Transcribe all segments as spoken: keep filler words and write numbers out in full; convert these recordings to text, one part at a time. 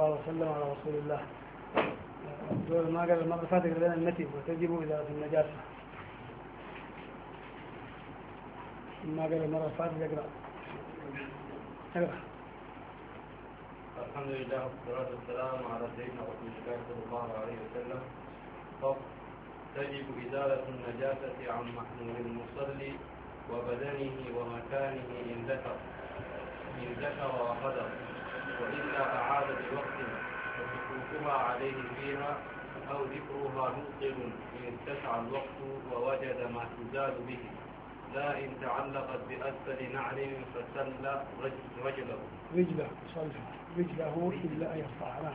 الله وسلم على رسول الله. ما قال المرة اللي فاتت لنا النتي وتجب إزالة النجاسة. ما قال المرة اللي فاتت يقرأ. اقرأ. الحمد لله والصلاة والسلام على سيدنا رسول الله صلى الله عليه وسلم. تجب إزالة النجاسة عن محمول المصلي وبدنه ومكانه إن ذكر إن ذكر وقدر، وإلا أعاد بوقت وسكوتها عليه فيها أو ذكرها مبطل إن اتسع الوقت ووجد ما تزال به، لا إن تعلقت بأسفل نعل فسل رجله رجله رجله إلا أن يرفعها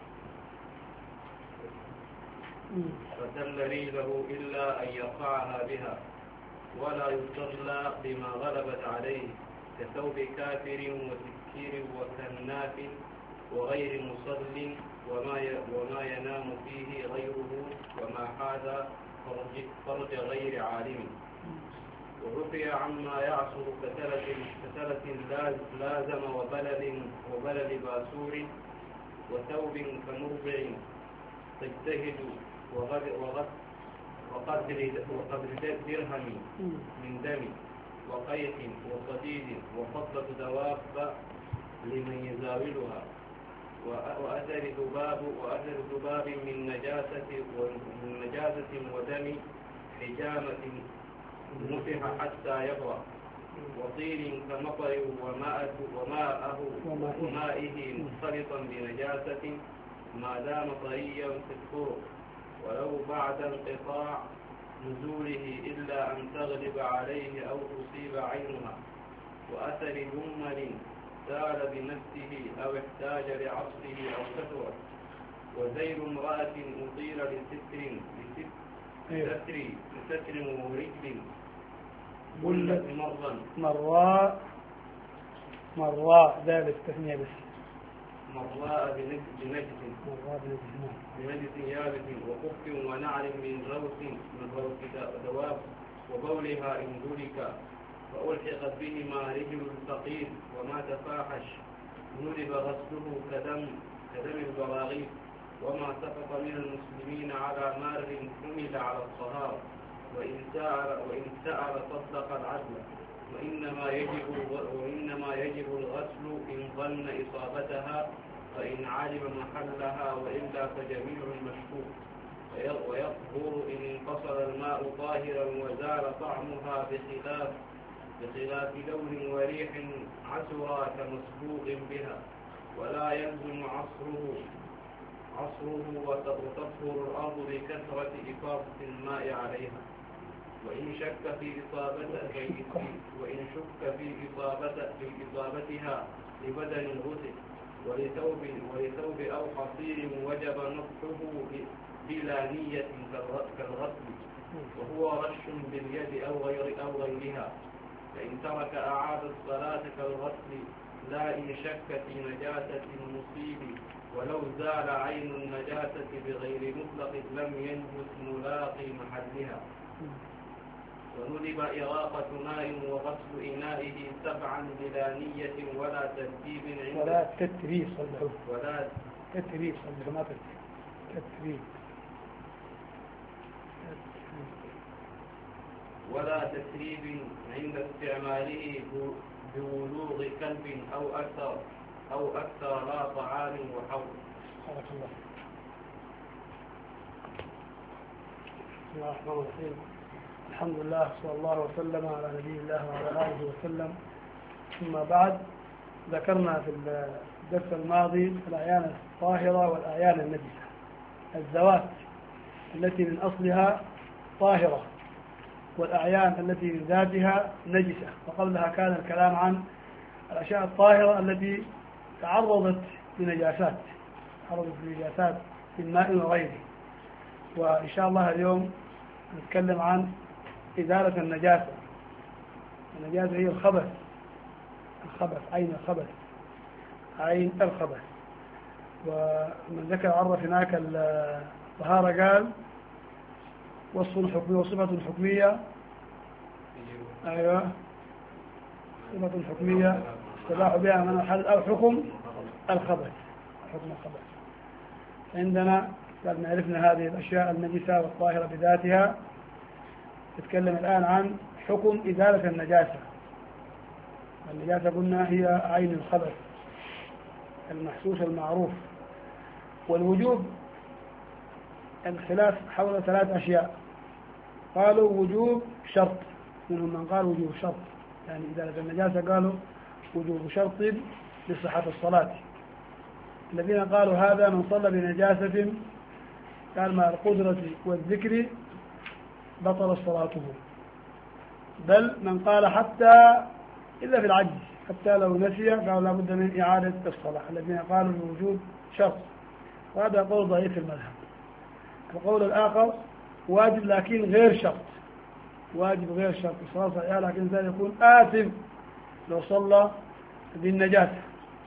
فسل رجله إلا أن يرفعها بها، ولا يصلى بما غلبت عليه كثوب كافر وسكير وكناف وغير مصل وما وما ينام فيه غيره وما حاز فرج غير عالم. ورفع عما يعصر كثلة لازم وبلد وبلد باسور وثوب كمربع تجتهد وقدر وقدر درهم من دم وقيح وصديد وفضة دواب لمن يزاولها وأثر ذباب وأثر ذباب من نجاسة من نجاسة ودم حجامة نفح حتى يبرأ وطين كمطر وماءه وماءه ومائه مختلطا بنجاسة ما دام طريا في الطرق ولو بعد انقطاع نزوله إلا أن تغلب عليه أو تصيب عينها، وأثر جمل سال بنفسه أو احتاج لعصره أو كثرة، وذيل امرأة أطيل لستر لستر لستر ورجل بلت مرا مراء مراء ذلك تثنية بس مراء بنجس بنجس يابس وخف ونعل من روث من روث دواب وبولها إن ذلك فألحقت بهما رجل الفقير وما تفاحش ندب غسله كدم كدم البراغيث، وما سقط من المسلمين على مار حمل على الطهارة، وإن سأل وإن سأل صدق العدل، وإنما يجب وإنما يجب الغسل إن ظن إصابتها فإن علم محلها، وإلا فجميع المشكوك، ويطهر إن انفصل الماء طاهرا وزال طعمها بخلاف بخلاف لون وريح عسرا كمسبوق بها، ولا يلزم عصره عصره وتطهر الأرض بكثرة إفاضة الماء عليها. وإن شك في إصابتها وإن شك في إصابتها في إصابتها لبدن غسل ولثوب ولثوب أو حصير وجب نطحه بلا نية كالغسل، وهو رش باليد أو غير أو غيرها، فإن ترك أعاد الصلاة كالغسل، لا إن شك في نجاسة المصيب، ولو زال عين النجاسة بغير مطلق لم ينجس ملاقي محلها. وندب إراقة ماء وغسل إنائه سبعا بلا نية ولا ترتيب عند ولا تتريب صدقه ولا تتريب صدقه ما تتريب ولا تتريب عند استعماله بولوغ كلب أو أكثر أو أكثر لا طعام وحول. بارك الله. بسم الله الرحمن الرحيم. الحمد لله صلى الله وسلم على نبي الله وعلى آله وسلم. ثم بعد، ذكرنا في الدرس الماضي الأعيان الطاهرة والأعيان النجسة، الذوات التي من أصلها طاهرة والأعيان التي من ذاتها نجسة. وقبلها كان الكلام عن الأشياء الطاهرة التي تعرضت لنجاسات تعرضت لنجاسات في الماء وغيره. وإن شاء الله اليوم نتكلم عن إزالة النجاسة. النجاسة هي الخبث الخبث عين الخبث عين الخبث. ومن ذكر عرف هناك الطهارة قال وصف حكمي وصفة حكمية. أيوة، صفة حكمية استباح بها من الحدث أو حكم الخبث حكم الخبث. عندنا بعد ما عرفنا هذه الأشياء النجسة والطاهرة بذاتها، نتكلم الآن عن حكم إزالة النجاسة. النجاسة قلنا هي عين الخبث المحسوس المعروف. والوجوب الخلاف حول ثلاث أشياء. قالوا وجوب شرط، منهم من قال وجوب شرط، يعني إزالة النجاسة قالوا وجوب شرط لصحة الصلاة. الذين قالوا هذا من صلى بنجاسة قال مع القدرة والذكر بطل صلاته، بل من قال حتى إلا في العجز، حتى لو نسي قالوا لا بد من إعادة الصلاة. الذين قالوا بوجوب شرط، وهذا قول ضعيف في المذهب. القول الآخر واجب لكن غير شرط، واجب غير شرط، الصلاة صحيحة لكن الإنسان يكون آثم لو صلى بالنجاسة.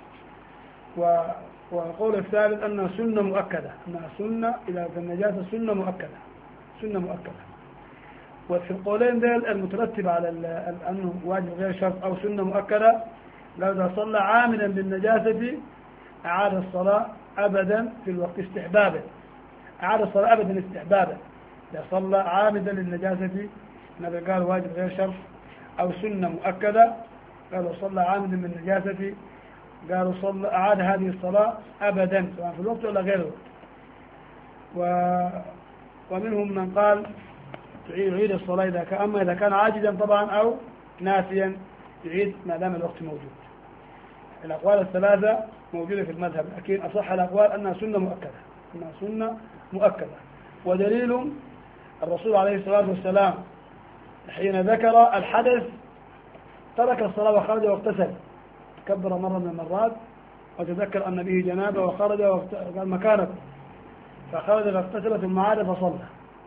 والقول الثالث أنها سنة مؤكدة، أنها سنة إذا في النجاسة سنة مؤكدة، سنة مؤكدة. وفي القولين ذيل المترتب على أنه واجب غير شرط أو سنة مؤكدة، لو إذا صلى عاملا بالنجاسة أعاد الصلاة أبدا في الوقت استحبابا، أعاد الصلاة أبدا استحبابا. إذا صلى عامدا للنجاسة النبي قال واجب غير شرط أو سنة مؤكدة، قالوا صلى عامدا بالنجاسة قالوا صلى أعاد هذه الصلاة أبدا سواء في الوقت ولا غير الوقت. و... ومنهم من قال يعيد الصلاة إذا كان، أما إذا كان عاجزا طبعا أو ناسيا يعيد ما دام الوقت موجود. الأقوال الثلاثة موجودة في المذهب، لكن أصح الأقوال أنها سنة مؤكدة، أنها سنة مؤكدة. ودليل الرسول عليه الصلاة والسلام حين ذكر الحدث ترك الصلاة وخرج واغتسل، كبر مرة من المرات وتذكر أن به جنابه وخرج وقال مكانه، فخرج فاغتسل ثم عاد فصلى.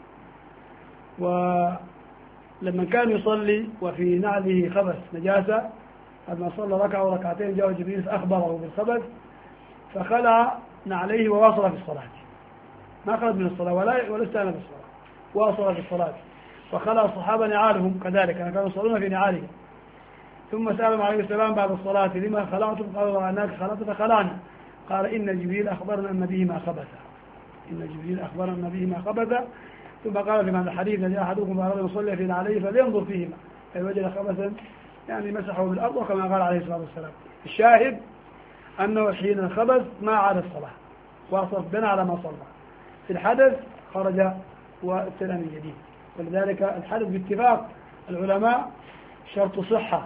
ولما كان يصلي وفي نعله خبث نجاسة، لما صلى ركعة وركعتين جاء جبريل فأخبره بالخبث فخلع نعليه وواصل في الصلاة، ما خرج من الصلاة ولا ولا استأنف الصلاة، واصل في الصلاة. وخلع الصحابة نعالهم كذلك، كانوا يصلون في نعالهم. ثم سألهم عليه السلام بعد الصلاة لما خلعتم؟ قالوا رأيناك خلعت فخلعنا. قال إن جبريل أخبرنا أن به ما خبث، إن جبريل أخبرنا أن به ما خبث. ثم قال في معنى الحديث الذي أحدكم أراد أن يصلي في نعليه فلينظر فيهما فإن وجد خبثا يعني مسحه بالأرض، وكما قال عليه الصلاة والسلام. الشاهد أنه حين الخبث ما عاد الصلاة، واصل بنى على ما صلى. في الحدث خرج وابتدأ من جديد. ولذلك الحدث باتفاق العلماء شرط صحة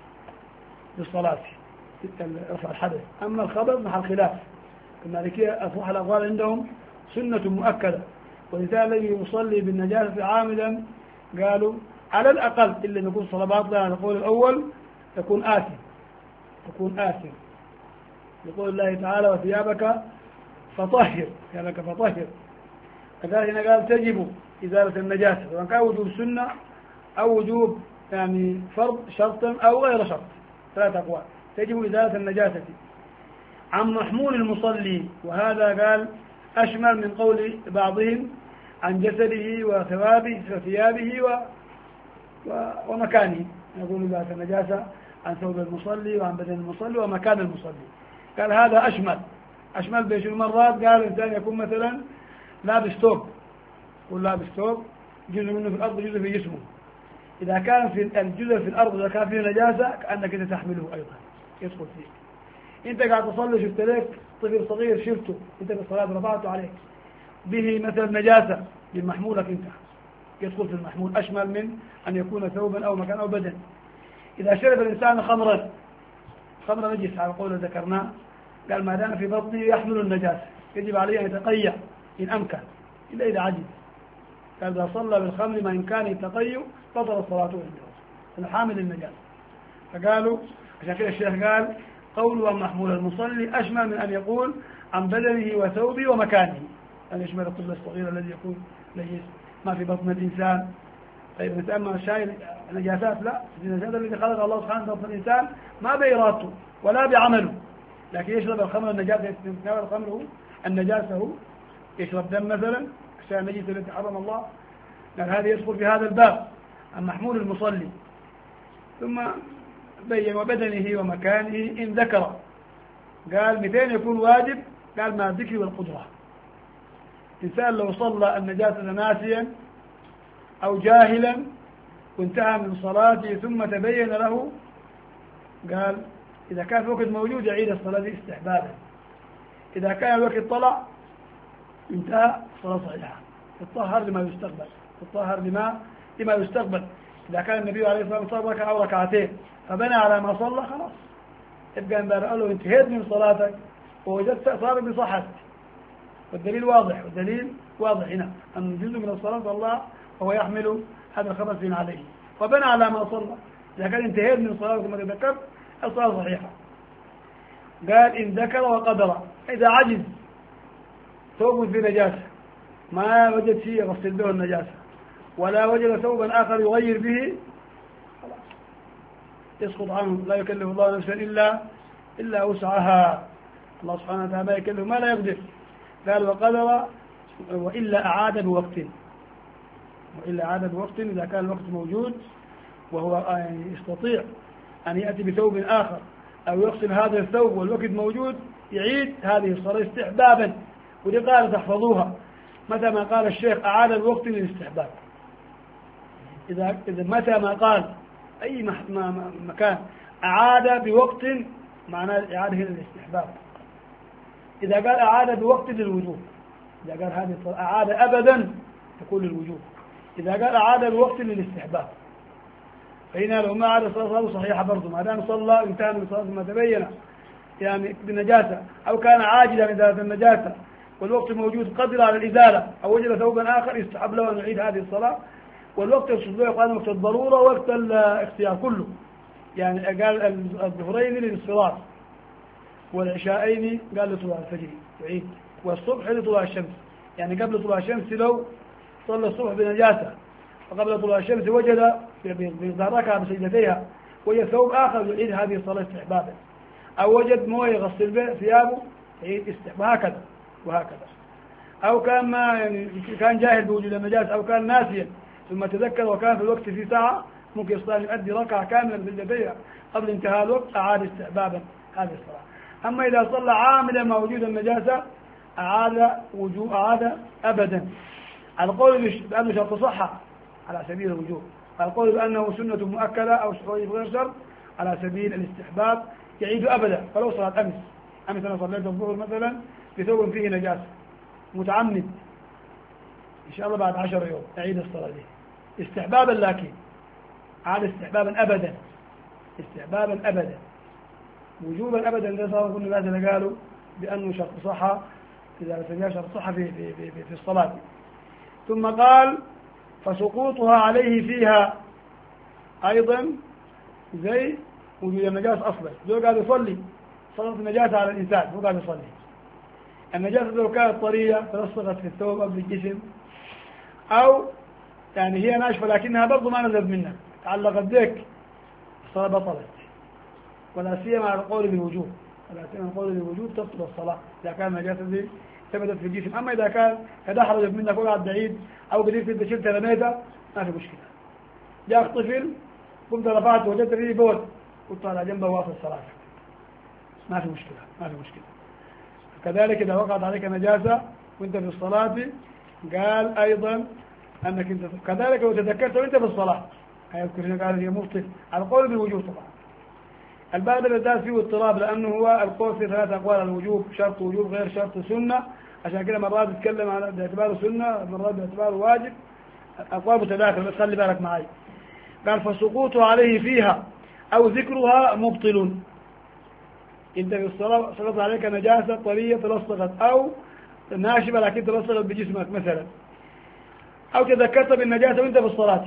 للصلاة رفع الحدث. أما الخبث محل خلاف، المالكية أصح الأقوال عندهم سنة مؤكدة. والإنسان الذي يصلي بالنجاسة عامدا قالوا على الأقل إلا أن يكون صلاة باطلة على القول الأول يكون آثم، يكون آثم يقول الله تعالى وثيابك فطهر، ثيابك فطهر. كذلك هنا قال تجب إزالة النجاسة، سواء كان وجوب سنة أو وجوب يعني فرض شرطا أو غير شرط، ثلاث أقوال. تجب إزالة النجاسة عن محمول المصلي، وهذا قال أشمل من قول بعضهم عن جسده وثوابه وثيابه و... و... ومكانه. يقول إزالة النجاسة عن ثوب المصلي وعن بدن المصلي ومكان المصلي. قال هذا أشمل، أشمل بيش المرات. قال الإنسان يكون مثلا لابس ثوب، يقول لابس ثوب جزء منه في الأرض جزء في جسمه، إذا كان في الجزء في الأرض إذا كان فيه نجاسة كأنك أنت تحمله أيضا يدخل فيه. أنت قاعد تصلي شفت لك طفل صغير شلته أنت بالصلاة رفعته عليك به مثلا نجاسة بمحمولك أنت يدخل في المحمول، أشمل من أن يكون ثوبا أو مكان أو بدن. إذا شرب الإنسان خمرا، خمر نجس على قول ذكرناه، قال ما دام في بطنه يحمل النجاسة يجب عليه أن يتقيأ إن أمكن إلا إذا عجز. قال إذا صلى بالخمر ما إن كان يتقيأ بطل صلاته عنده حامل النجاسة. فقالوا عشان كده الشيخ قال قول ومحمول المصلي أشمل من أن يقول عن بدنه وثوبه ومكانه، أن يشمل الطفل الصغير الذي يكون نجس ما في بطن الإنسان. طيب نتأمل شايل نجاسات، لا، النجاسات التي خلق الله سبحانه وتعالى الإنسان ما بإرادته ولا بعمله، لكن يشرب الخمر النجاسة، يتناول الخمر النجاسة هو يشرب دم مثلا عشان النجاسة التي حرم الله، لأن هذا يدخل في هذا الباب عن محمول المصلي. ثم بين وبدنه ومكانه إن ذكر، قال متين يكون واجب قال مع الذكر والقدرة. إنسان لو صلى النجاسة ناسيا أو جاهلا وانتهى من صلاته ثم تبين له، قال إذا كان الوقت موجود يعيد الصلاة استحبابا، إذا كان الوقت طلع انتهى الصلاة صحيحة. الطهر لما يستقبل، الطهر لما لما يستقبل. إذا كان النبي عليه الصلاة والسلام صلى ركعة أو ركعتين فبنى على ما صلى خلاص، يبقى إن قال له انتهيت من صلاتك ووجدت صار بصحتك، والدليل واضح، والدليل واضح هنا أن جزء من الصلاة الله وهو يحمل هذا الخبث عليه وبنى على ما صلى. إذا كان انتهيت من صلاتك كما ذكرت الصلاة صحيحة. قال إن ذكر وقدر، إذا عجز ثوب في نجاسة ما وجد فيه يغسل به النجاسة ولا وجد ثوبا آخر يغير به خلاص يسقط عنه، لا يكلف الله نفسا إلا إلا وسعها. الله سبحانه وتعالى ما يكلف ما لا يقدر. قال وقدر وإلا أعاد بوقت، وإلا أعاد بوقت إذا كان الوقت موجود وهو يستطيع أن يأتي بثوب آخر أو يغسل هذا الثوب والوقت موجود يعيد هذه الصلاة استحبابا. ودي قال تحفظوها متى ما قال الشيخ أعاد الوقت للاستحباب. إذا إذا متى ما قال أي مكان أعاد بوقت معناه إعادة للاستحباب. إذا قال أعاد بوقت للوجوب، إذا قال هذه الصلاة أعاد أبدا تكون للوجوب. إذا قال أعاد بوقت للاستحباب فهنا لو ما عاد الصلاة صحيحة برضه، ما دام صلى انتهى من صلاة ما تبين يعني بالنجاسة أو كان عاجلا من ذات النجاسة والوقت موجود قدر على الإزالة أو وجد ثوبا آخر يستحب له أن يعيد هذه الصلاة. والوقت يقصد له يقال وقت الضرورة وقت الاختيار كله، يعني قال الظهرين للصلاة والعشاءين قال لطلوع الفجر يعيد، والصبح لطلوع الشمس، يعني قبل طلوع الشمس لو صلى الصبح بنجاسة وقبل طلوع الشمس وجد بظهرها بسجدتيها وجد ثوب آخر يعيد هذه الصلاة استحبابا، أو وجد مويه يغسل به ثيابه يعيد استحباب، هكذا وهكذا. أو كان ما يعني كان جاهل بوجود النجاسة أو كان ناسيا ثم تذكر وكان في الوقت في ساعة ممكن يستطيع أن يؤدي ركعة كاملة بسجدتيها قبل انتهاء الوقت أعاد استحبابا هذه الصلاة. أما إذا صلى عاملا مع وجود النجاسة أعاد وجوب أعاد أبدا، على القول بأنه شرط صحة على سبيل الوجوب، على القول بأنه سنة مؤكدة أو غير شرط على سبيل الاستحباب يعيد أبدا. فلو صلاة أمس أمس أنا صليت الظهر مثلا بثوب فيه نجاسة متعمد إن شاء الله بعد عشر يوم أعيد الصلاة دي استحبابا، لكن عاد استحبابا أبدا، استحبابا أبدا. وجوبا أبدا ده صار كل الناس قالوا بأنه شرط صحة إذا سمي شرط صحة في, في, في, في الصلاة. ثم قال فسقوطها عليه فيها أيضا زي وجود النجاسة أصلا. ذو قاعد يصلي صلاة النجاسة على الإنسان هو قاعد يصلي، النجاسة لو كانت طرية تلصقت في الثوب قبل الجسم أو يعني هي ناشفة لكنها برضو ما نزلت منها تعلقت بك الصلاة بطلت، ولا سيما على القول بالوجوب، ولا سيما القول بالوجوب تبطل الصلاة إذا كان النجاسة دي ثبتت في الجسم. أما إذا كان قد حرجت منك وقعد بعيد أو قدرت أنت شلتها رميتها ما في مشكلة. جاء طفل قمت رفعت وجدت فيه بول قلت على جنبه واصل صلاتك ما في مشكلة، ما في مشكلة. كذلك إذا وقعت عليك نجاسة وأنت في الصلاة قال أيضا أنك أنت كذلك لو تذكرت وأنت في الصلاة هيذكر هنا قال هي مبطل على القول بالوجوب. طبعا الباب الذي فيه اضطراب لأنه هو القول في ثلاث أقوال على الوجوب، شرط وجوب غير شرط سنة، عشان كده مرات يتكلم على باعتباره سنة مرات باعتباره واجب، أقوال متداخل بس خلي بالك معي. قال فسقوطه عليه فيها أو ذكرها مبطل. أنت في الصلاة سقط عليك نجاسة طرية تلصقت أو ناشبة لكن تلصقت بجسمك مثلا، أو تذكرت بالنجاسة وأنت في الصلاة،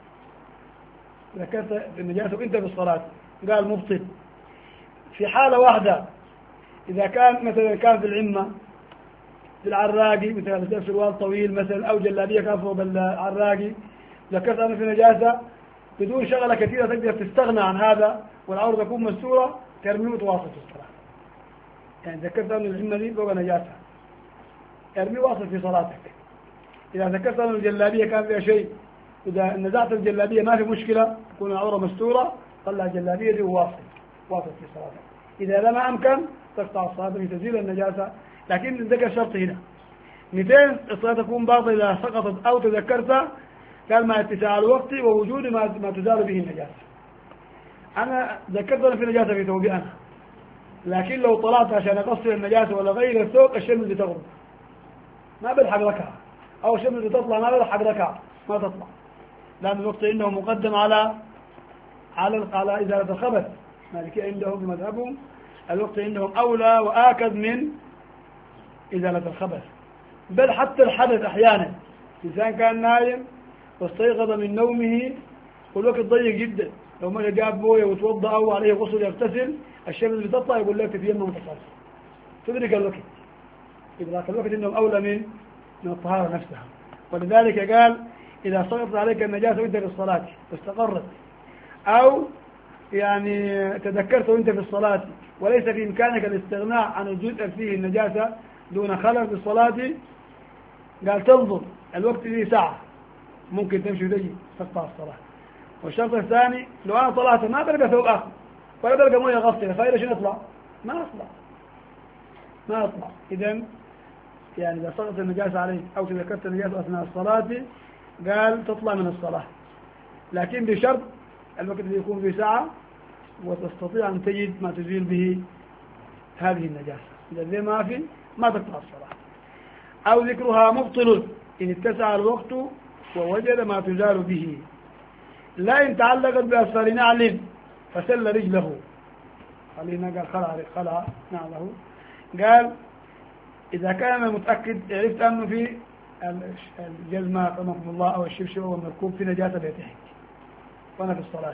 ذكرت بالنجاسة وأنت في الصلاة قال مبطل في حالة واحدة، إذا كان مثلا كان في العمة في العراقي مثلا في سروال طويل مثلا أو جلابية كان فوق العراقي ذكرت أنا في نجاسة بدون شغلة كثيرة تقدر تستغنى عن هذا والعورة تكون مستورة ترميه وتواصل في الصلاة. يعني ذكرت أن العمة دي فوق نجاسة ارميه واصل في صلاتك. إذا ذكرت أن الجلابية كان فيها شيء إذا نزعت الجلابية ما في مشكلة تكون العورة مستورة طلع الجلابية دي وواصل واصل في صلاتك. إذا لم أمكن تقطع الصلاة لتزيل النجاسة لكن ذكر شرط هنا مئتين الصلاة تكون باطلة إذا سقطت أو تذكرت قال مع اتساع الوقت ووجود ما ما تزال به النجاسة. أنا ذكرت أنا في نجاسة في ثوبي أنا، لكن لو طلعت عشان أقصر النجاسة ولا غير الثوب الشمس بتغرب ما بلحق ركعة، أو الشمس بتطلع ما بلحق ركعة ما تطلع، لأن الوقت عنده مقدم على على على إزالة الخبث. مالكي عندهم بمذهبهم الوقت عندهم أولى وآكد من إزالة الخبث. بل حتى الحدث أحيانا إنسان كان نايم واستيقظ من نومه والوقت ضيق جدا، لو ما جاب مويه وتوضأ أو عليه غسل يغتسل الشمس بتطلع يقول لك تتيمم وتصلي تدرك الوقت. إدراك الوقت إنهم أولى من من الطهارة نفسها. ولذلك قال إذا سقطت عليك النجاسة وأنت في الصلاة واستقرت، أو يعني تذكرت وأنت في الصلاة وليس في إمكانك الاستغناء عن الجزء فيه النجاسة دون خلل في الصلاة، قال تنظر الوقت فيه ساعة ممكن تمشي وتجي تقطع الصلاة. والشرط الثاني لو أنا طلعت ما بلقى ثوب آخر ولا بلقى مويه غسله فإذا شنو يطلع؟ ما أطلع ما أطلع. إذن يعني إذا سقطت النجاسة عليك أو تذكرت النجاسة أثناء الصلاة قال تطلع من الصلاة، لكن بشرط الوقت اللي يكون في ساعة وتستطيع أن تجد ما تزيل به هذه النجاسة. إذا ذي ما في ما تقطع الصلاة. أو ذكرها مبطل إن اتسع الوقت ووجد ما تزال به، لا إن تعلقت بأسفل نعل فسل رجله. خلينا قال خلع خلع نعله. قال إذا كان متأكد عرفت أنه في الجزمة رحمه الله أو الشبشب أو المركوب في نجاسة بيته وأنا في الصلاة،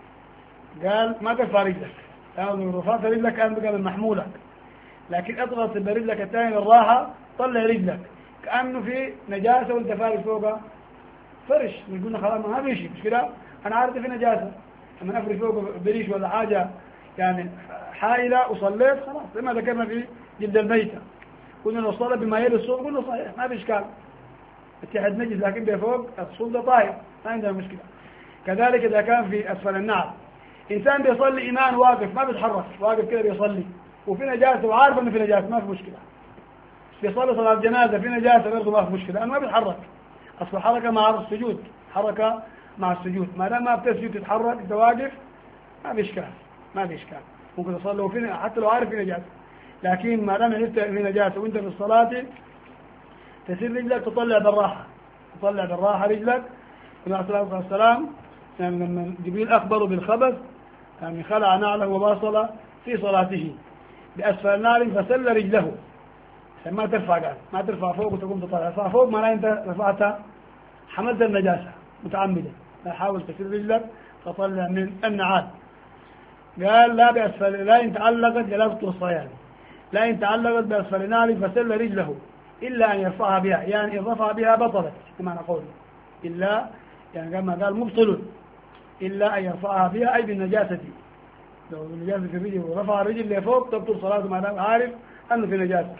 قال ما ترفع رجلك، لو رفعت رجلك كان بقى المحمولة، لكن اضغط برجلك الثاني للراحة طلع رجلك كأنه في نجاسة وانت فارش فوقها فرش، يقولنا خلاص ما في شيء مش كده، أنا عارف في نجاسة لما أفرش فوق بريش ولا حاجة يعني حائلة وصليت خلاص زي ما ذكرنا في جلد الميتة قلنا لو صلى بما يلي الصوم قلنا صحيح ما في إشكال اتحد نجس، لكن بفوق الصوم ده طاهر ما عندنا مشكلة. كذلك إذا كان في أسفل النعل إنسان بيصلي إيمان واقف ما بيتحرك واقف كده بيصلي وفي نجاسة وعارف إنه في نجاسة ما في مشكلة، بيصلي صلاة الجنازة في نجاسة برضه ما في مشكلة، أنا ما بيتحرك أصل الحركة مع السجود، حركة مع السجود ما دام ما بتسجد تتحرك أنت واقف ما في إشكال ما في إشكال ممكن تصلي في حتى لو عارف في نجاسة، لكن ما دام عرفت في نجاسة وأنت في الصلاة تسير رجلك تطلع بالراحة تطلع بالراحة رجلك. النبي صلى الله عليه وسلم يعني لما جبريل أخبره بالخبث يعني خلع نعله وواصل في صلاته بأسفل النعل فسل رجله، ما ترفع قال ما ترفع فوق وتقوم تطلع، ترفع فوق معناه أنت رفعت حملت النجاسة متعمدا، لا حاول تسل رجلك تطلع من النعال. قال لا بأسفل لا إن تعلقت جلافة الصيان لا إن تعلقت بأسفل نعل فسل رجله إلا أن يرفعها بها، يعني إن رفع بها بطلت كما نقول، إلا يعني كما قال مبطل إلا أن يرفعها بها أي بالنجاسة، لو النجاسة في الرجل ورفع الرجل لفوق تبطل صلاته ما دام عارف أنه في نجاسة.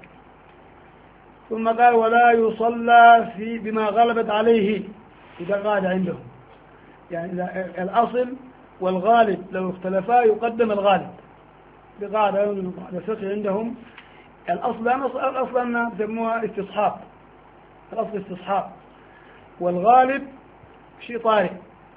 ثم قال ولا يصلى في بما غلبت عليه، إذا قاعد عندهم يعني الأصل والغالب لو اختلفا يقدم الغالب بقاعدة الفقه عندهم الأصل الأصل أنها يسموها استصحاب، الأصل استصحاب والغالب شيء طارئ.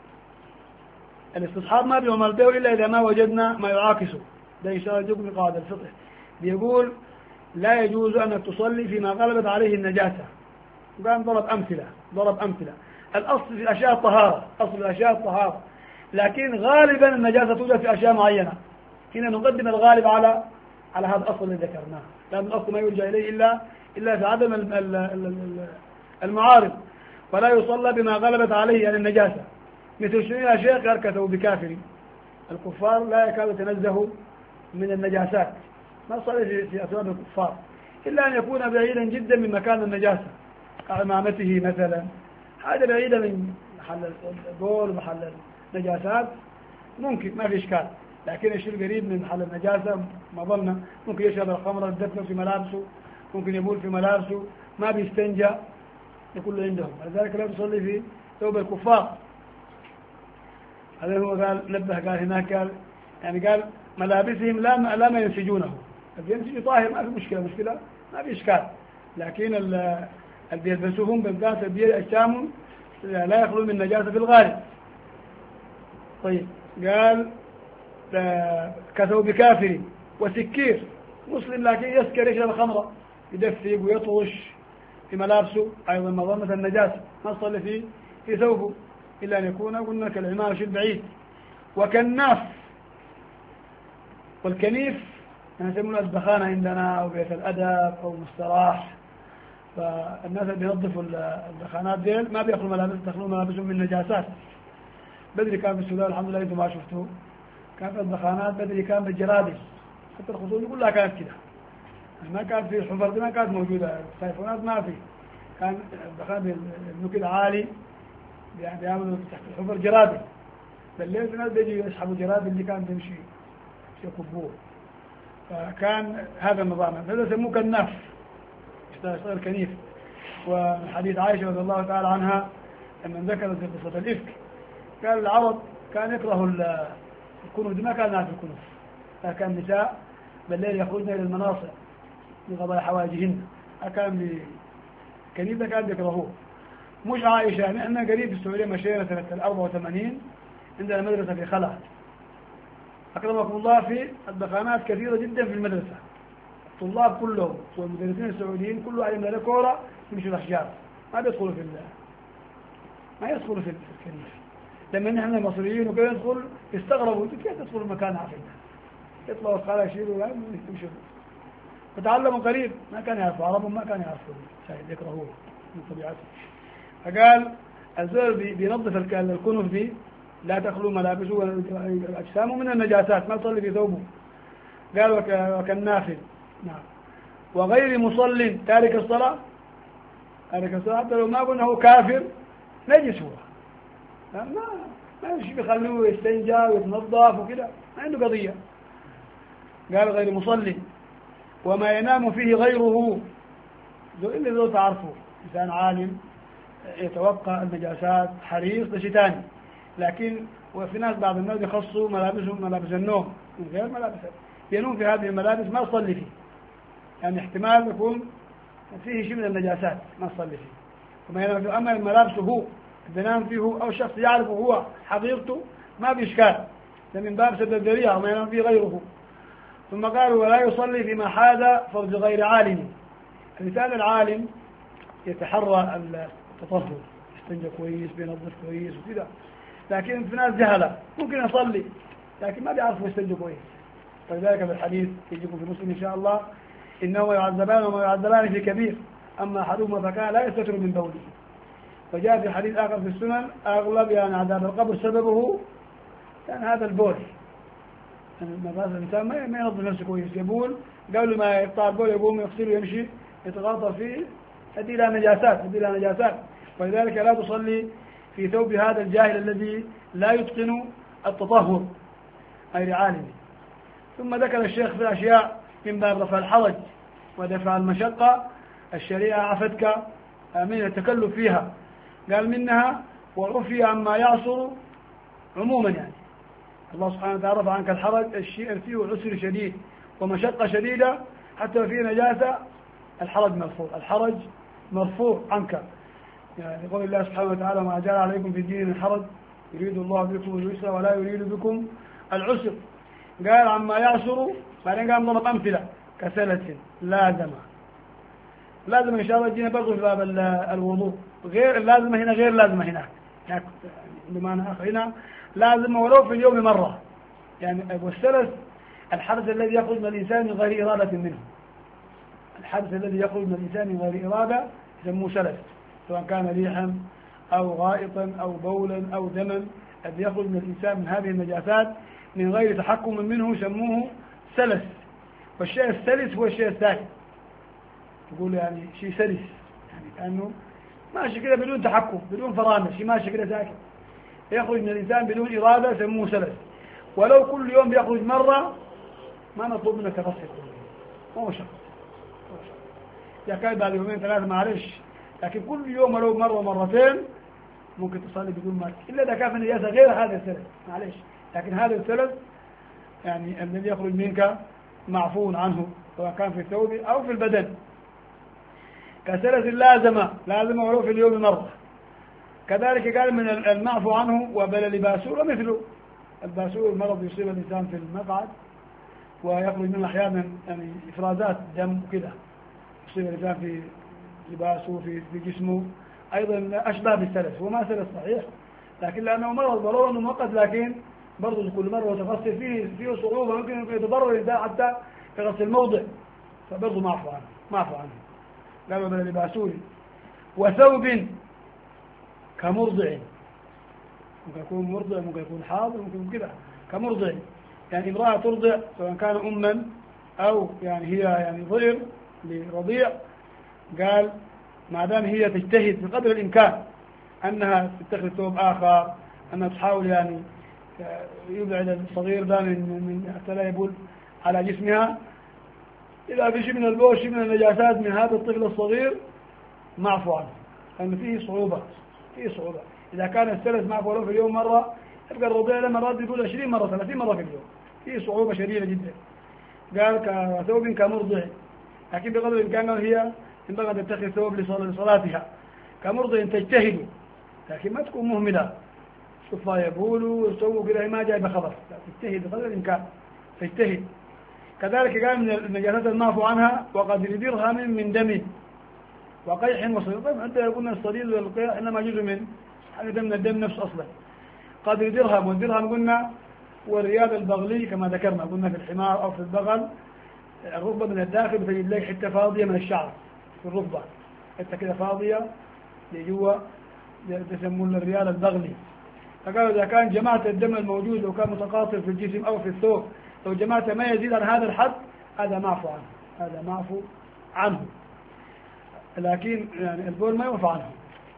الاستصحاب ما بيعمل به إلا إذا ما وجدنا ما يعاكسه، ده إن شاء الله يجب قاعدة الفقه بيقول لا يجوز أن تصلي فيما غلبت عليه النجاسة، وقام ضرب أمثلة ضرب أمثلة الأصل في الأشياء الطهارة، أصل الأشياء الطهارة، لكن غالبا النجاسة توجد في أشياء معينة، هنا نقدم الغالب على على هذا الأصل الذي ذكرناه، لأن الأصل ما يرجع إليه إلا إلا في عدم المعارض. ولا يصلى بما غلبت عليه يعني النجاسة، مثل شنو يا شيخ يركثوا بكافر، الكفار لا يكاد يتنزهوا من النجاسات، ما صلى في أثواب الكفار إلا أن يكون بعيدا جدا من مكان النجاسة كعمامته مثلا، حاجة بعيدة من محل البول ومحل النجاسات ممكن ما في إشكال، لكن الشيء قريب من محل النجاسة ما ظلنا ممكن يشرب الخمر يدفن في ملابسه، ممكن يبول في ملابسه، ما بيستنجى، يقول عندهم لذلك لا تصلي في ثوب الكفار. هذا هو قال نبه قال هناك قال يعني قال ملابسهم لا لا ما ينسجونه، ينسج طاهر ما في مشكلة، مشكلة ما في إشكال. لكن اللي بيلبسوهم بالذات اللي أجسامهم لا يخلو من نجاسة في الغالب. طيب قال كثوب كافر وسكير مسلم لكن يسكر يشرب خمرة يدفق ويطوش في ملابسه أيضا مظنة النجاسة ما صلي فيه في ثوبه إلا أن يكون قلنا كالعمارش البعيد. وكالناف والكنيف نسمونه الدخانة عندنا أو بيت الأدب أو مستراح. فالناس اللي بينظفوا الدخانات ديل ما بيأخذوا ملابس تخلوا ملابسهم من نجاسات. بدري كان في السودان الحمد لله انتم ما شفتوه كان في الدخانات بدري كان بالجرادل حتى الخصوص كلها كانت كده ما كان في الحفر دي ما كانت موجودة السيفونات ما في كان الدخان بيبنوا كده عالي بيعملوا تحت الحفر جرادل بالليل في ناس بيجي يسحبوا جرادل اللي كان تمشي يكبوه. فكان هذا النظام هذا يسموه كالناف يشتغل كنيف. وحديث عائشة رضي الله تعالى عنها لما ذكرت في قصة الإفك قال العرب كان يكره الكنوف دي ما كان ناس الكنوف كان نساء بالليل يخرجن إلى المناصع لقضاء حوائجهن كان كنيف ده كان يكرهوه. مش عائشة نحن قريب في السعودية مشينا سنة الأربعة وثمانين عندنا مدرسة في خلع أكرمكم الله في الدخانات كثيرة جدا في المدرسة. الطلاب كلهم والمدرسين السعوديين كل واحد يملأ كورة يمشوا الأشجار ما بيدخلوا في الله ما يدخلوا في الكنيف. لما نحن المصريين وكذا يدخل يستغربوا كيف تدخل المكان عافينا يطلعوا الخلا يشيلوا لا يمشوا. فتعلموا قريب ما كان يعرفوا عربهم ما كان يعرفوا شاهد يكرهوه من طبيعته. فقال الزول بينظف الكنف دي لا تخلو ملابسه وأجسامه من النجاسات ما تصلي في ثوبه. قال وكالنافل نعم. وغير مصل تارك الصلاة تارك الصلاة حتى لو ما قلنا هو كافر نجس هو ما ما يمشي بيخلوه يستنجى ويتنظف وكده ما عنده قضية. قال غير مصل وما ينام فيه غيره إلا ذو تعرفه إنسان عالم يتوقع النجاسات حريص ده شيء ثاني. لكن وفي ناس بعض الناس يخصوا ملابسهم ملابس النوم من غير ملابس ينوم في هذه الملابس ما يصلي فيه يعني احتمال يكون فيه شيء من النجاسات ما يصلي فيه. وما ينام فيه. أما الملابس هو بينام فيه أو شخص يعرف هو حقيقته ما بإشكال ده من باب سد الذريعة وما ينام فيه غيره. ثم قالوا ولا يصلي فيما حاد فرج غير عالم. الإنسان العالم يتحرى التطهر يستنجى كويس بينظف كويس وكذا. لكن في ناس جهلة ممكن يصلي لكن ما بيعرفوا يستنجوا كويس. فلذلك في الحديث يجيكم في مسلم إن شاء الله إنه يعذبان وما يعذبان في كبير أما أحدهما فكان لا يستتر من بوله. وجاء في حديث آخر في السنن أغلب يعني عذاب القبر سببه كان هذا البول يعني الإنسان ما ينظف نفسه كويس يبول قبل ما يقطع البول يقوم يغسله ويمشي يتغاطى فيه يؤدي إلى نجاسات يؤدي إلى نجاسات. ولذلك لا تصلي في ثوب هذا الجاهل الذي لا يتقن التطهر غير عالم. ثم ذكر الشيخ في الأشياء من باب رفع الحرج ودفع المشقة الشريعة عفتك من التكلف فيها. قال منها وعفي عما يعصر عموما يعني الله سبحانه وتعالى رفع عنك الحرج الشيء فيه عسر شديد ومشقة شديدة حتى فيه نجاسة الحرج مرفوع الحرج مرفوع عنك يعني يقول الله سبحانه وتعالى ما جعل عليكم في الدين من حرج يريد الله بكم اليسر ولا يريد بكم العسر. قال عما يعسر بعدين قام ضرب أمثلة كسلة لازمة لازم إن شاء الله يجينا برضو في باب الوضوء غير اللازمة هنا غير لازمة هناك هناك بمعنى آخر هنا لازمة ولو في اليوم مرة يعني والسلس الحدث الذي يخرج من الإنسان من غير إرادة منه. الحدث الذي يخرج من الإنسان من غير إرادة يسموه سلس سواء كان ريحا أو غائطا أو بولا أو دما الذي يخرج من الإنسان من هذه النجاسات من غير تحكم منه يسموه سلس. والشيء السلس هو الشيء الساكن تقول يعني شيء سلس يعني كأنه ماشي كده بدون تحكم بدون فرامل شيء ماشي كده ساكن يخرج من الإنسان بدون إرادة يسموه سلس. ولو كل يوم بيخرج مرة ما نطلب منك تفصل كل يوم مو شرط يا كان بعد يومين ثلاثة معلش لكن كل يوم ولو مرة مرتين ممكن تصلي بدون مال إلا إذا كان في النجاسة غير هذا السلس معلش. لكن هذا السلس يعني الذي يخرج منك معفو عنه سواء كان في الثوب أو في البدن كسلس لازم لازم ولو في اليوم مرة. كذلك قال من المعفو عنه وبلل باسور مثله. الباسور مرض يصيب الإنسان في المقعد ويخرج منه أحيانا يعني إفرازات دم كذا، يصيب الإنسان في لباسه في في جسمه، أيضا أشبه بالسلس. هو ما سلس صحيح، لكن لأنه مرض ولو أنه مؤقت، لكن برضه كل مرة وتغسل فيه فيه صعوبة، ممكن يتضرر الإنسان حتى يغسل الموضع، فبرضه معفو عنه معفو عنه. قالوا بلل باسوري. وثوب كمرضع، ممكن يكون مرضع، ممكن يكون حاضر، ممكن كذا كمرضع، يعني امرأة ترضع سواء كان أما أو يعني هي يعني ضئر لرضيع. قال ما دام هي تجتهد بقدر الإمكان أنها تتخذ ثوب آخر، أنها تحاول يعني يبعد الصغير ده من من حتى لا يبول على جسمها، إذا في شيء من البول شيء من النجاسات من هذا الطفل الصغير معفو عنه، لأن فيه صعوبة فيه صعوبة. إذا كان السلس معفو له في اليوم مرة، يبقى الرضيع لما مرات يقول عشرين مرة ثلاثين مرة في اليوم، فيه صعوبة شديدة جدا. قال كثوب كمرضع، لكن بقدر الإمكان هي ينبغي أن تتخذ ثوب لصلاتها كمرضع تجتهد، لكن ما تكون مهملة شوفها يبولوا ويسووا كذا، ما جاي بخبر، تجتهد بقدر الإمكان تجتهد. كذلك قال من النجاسات المعفو عنها وقدر درهم من دم وقيح وصديد. طيب حتى قلنا الصديد والقيح إنما جزء من هذا من الدم نفس أصلا. قدر درهم، والدرهم قلنا والرياض البغلي كما ذكرنا، قلنا في الحمار أو في البغل الركبة من الداخل بتجد لك حتة فاضية من الشعر في الركبة، حتة كده فاضية لجوا تسمون الرياض البغلي. فقالوا إذا كان جماعة الدم الموجود لو كان متقاطر في الجسم أو في الثوب، لو جماعة ما يزيد عن هذا الحد، هذا معفو عنه هذا معفو عنه. لكن يعني البول ما يعفو عنه.